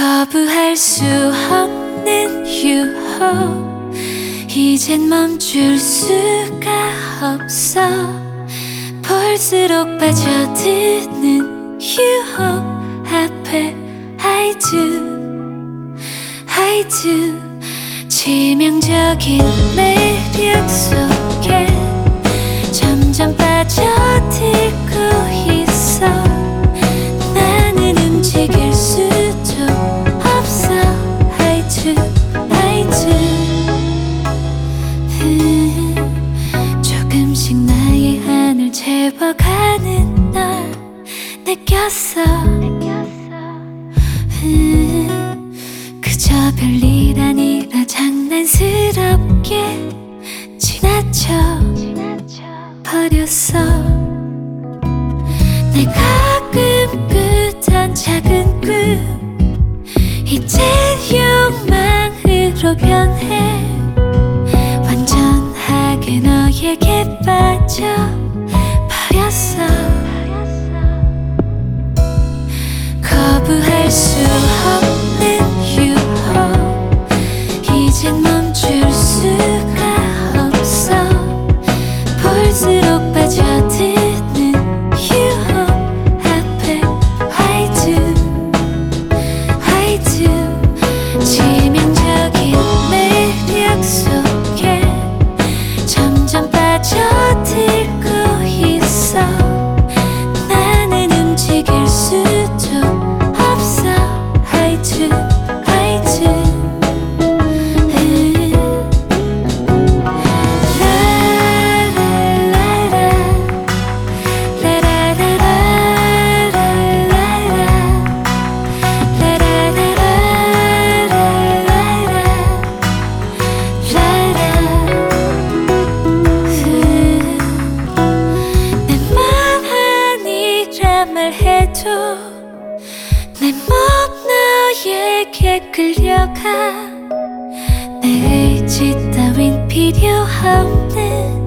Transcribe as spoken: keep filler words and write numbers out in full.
거부할 수 없는 유혹, 이젠 멈출 수가 없어. 볼수록 빠져드는 유혹 앞에 I do, I do. 치명적인 매력 속에 점점 빠져들고 있어. 나는 움직일 수도 없어. I do, I do. 음, 조금씩 나의 한을 채워가는 널 느꼈어. 음, 그저 별일 아니라 장난스럽게 지나쳐 버렸어. 내 가끔 꾸던 작은 꿈 이젠 욕망으로 변해. 완전하게 너에게 빠져 버렸어. 거부할 수 없는 유혹, 이젠 멈출 수가 없어. 볼수록 빠져드는 유혹 앞에 I do, I do. 치명적인 매력 속에 점점 빠져들고 있어. 나는 움직일 수도 없어. I do, I do. 말해도 내 몸 너에게 끌려가. 내 의지 따윈 필요 없는